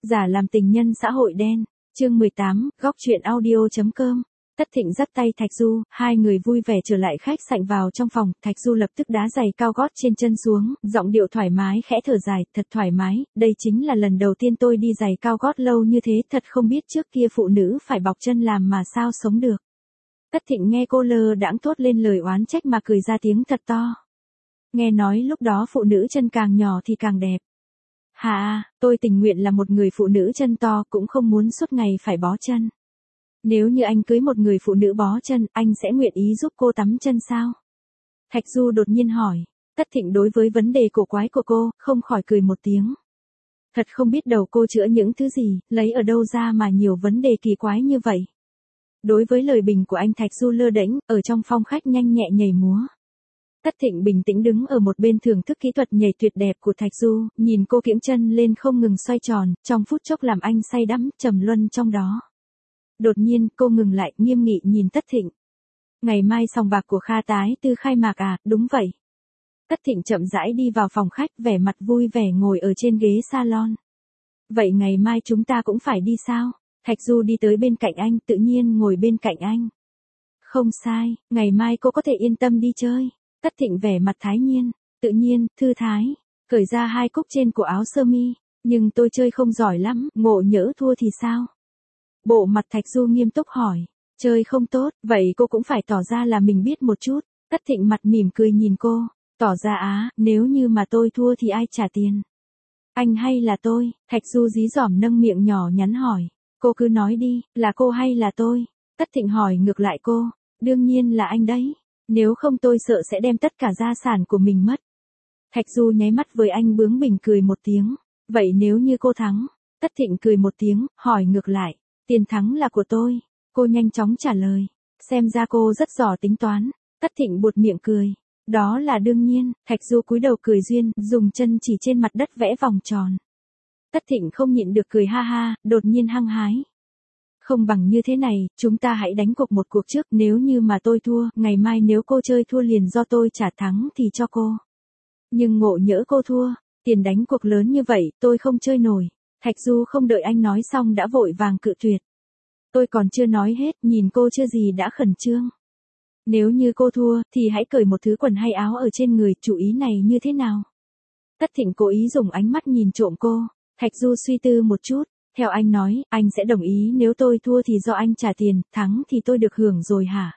Giả làm tình nhân xã hội đen, chương 18, góc truyện audio.com. Tất Thịnh dắt tay Thạch Du, hai người vui vẻ trở lại khách sạn. Vào trong phòng, Thạch Du lập tức đá giày cao gót trên chân xuống, giọng điệu thoải mái khẽ thở dài, thật thoải mái, đây chính là lần đầu tiên tôi đi giày cao gót lâu như thế, thật không biết trước kia phụ nữ phải bọc chân làm mà sao sống được. Tất Thịnh nghe cô lơ đãng thốt lên lời oán trách mà cười ra tiếng thật to. Nghe nói lúc đó phụ nữ chân càng nhỏ thì càng đẹp. Hà, tôi tình nguyện là một người phụ nữ chân to, cũng không muốn suốt ngày phải bó chân. Nếu như anh cưới một người phụ nữ bó chân, anh sẽ nguyện ý giúp cô tắm chân sao? Thạch Du đột nhiên hỏi. Tất Thịnh đối với vấn đề cổ quái của cô, không khỏi cười một tiếng. Thật không biết đầu cô chữa những thứ gì, lấy ở đâu ra mà nhiều vấn đề kỳ quái như vậy. Đối với lời bình của anh, Thạch Du lơ đễnh, ở trong phòng khách nhanh nhẹ nhảy múa. Tất Thịnh bình tĩnh đứng ở một bên thưởng thức kỹ thuật nhảy tuyệt đẹp của Thạch Du, nhìn cô kiễng chân lên không ngừng xoay tròn, trong phút chốc làm anh say đắm, trầm luân trong đó. Đột nhiên, cô ngừng lại, nghiêm nghị nhìn Tất Thịnh. Ngày mai sòng bạc của Kha Tái Tư khai mạc à? Đúng vậy. Tất Thịnh chậm rãi đi vào phòng khách, vẻ mặt vui vẻ ngồi ở trên ghế salon. Vậy ngày mai chúng ta cũng phải đi sao? Thạch Du đi tới bên cạnh anh, tự nhiên ngồi bên cạnh anh. Không sai, ngày mai cô có thể yên tâm đi chơi. Tất Thịnh vẻ mặt thái nhiên, tự nhiên, thư thái, cởi ra hai cúc trên của áo sơ mi. Nhưng tôi chơi không giỏi lắm, ngộ nhỡ thua thì sao? Bộ mặt Thạch Du nghiêm túc hỏi. Chơi không tốt, vậy cô cũng phải tỏ ra là mình biết một chút. Tất Thịnh mặt mỉm cười nhìn cô, tỏ ra nếu như mà tôi thua thì ai trả tiền? Anh hay là tôi? Thạch Du dí dỏm nâng miệng nhỏ nhắn hỏi. Cô cứ nói đi, là cô hay là tôi? Tất Thịnh hỏi ngược lại cô. Đương nhiên là anh đấy. Nếu không tôi sợ sẽ đem tất cả gia sản của mình mất. Thạch Du nháy mắt với anh bướng bỉnh cười một tiếng. Vậy nếu như cô thắng? Tất Thịnh cười một tiếng, hỏi ngược lại. Tiền thắng là của tôi. Cô nhanh chóng trả lời. Xem ra cô rất giỏi tính toán. Tất Thịnh buột miệng cười. Đó là đương nhiên. Thạch Du cúi đầu cười duyên, dùng chân chỉ trên mặt đất vẽ vòng tròn. Tất Thịnh không nhịn được cười ha ha, đột nhiên hăng hái. Không bằng như thế này, chúng ta hãy đánh cuộc một cuộc trước, nếu như mà tôi thua, ngày mai nếu cô chơi thua liền do tôi trả, thắng thì cho cô. Nhưng ngộ nhỡ cô thua, tiền đánh cuộc lớn như vậy, tôi không chơi nổi. Thạch Du không đợi anh nói xong đã vội vàng cự tuyệt. Tôi còn chưa nói hết, nhìn cô chưa gì đã khẩn trương. Nếu như cô thua, thì hãy cởi một thứ quần hay áo ở trên người, chủ ý này như thế nào? Tất Thịnh cố ý dùng ánh mắt nhìn trộm cô. Thạch Du suy tư một chút. Theo anh nói, anh sẽ đồng ý nếu tôi thua thì do anh trả tiền, thắng thì tôi được hưởng rồi hả?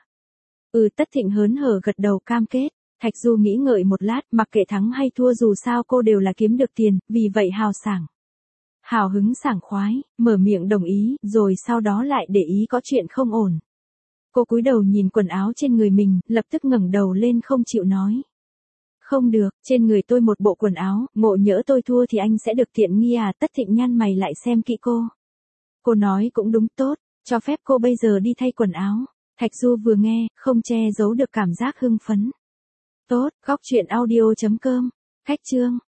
Tất Thịnh hớn hở gật đầu cam kết. Thạch Du nghĩ ngợi một lát, mặc kệ thắng hay thua dù sao cô đều là kiếm được tiền, vì vậy hào hứng sảng khoái, mở miệng đồng ý, rồi sau đó lại để ý có chuyện không ổn. Cô cúi đầu nhìn quần áo trên người mình, lập tức ngẩng đầu lên không chịu nói. Không được, trên người tôi một bộ quần áo, ngộ nhỡ tôi thua thì anh sẽ được tiện nghi à? Tất Thịnh nhăn mày lại xem kỹ cô. Cô nói cũng đúng, tốt, cho phép cô bây giờ đi thay quần áo. Thạch Du vừa nghe, không che giấu được cảm giác hưng phấn. Tốt, góc truyện audio.com, cách chương.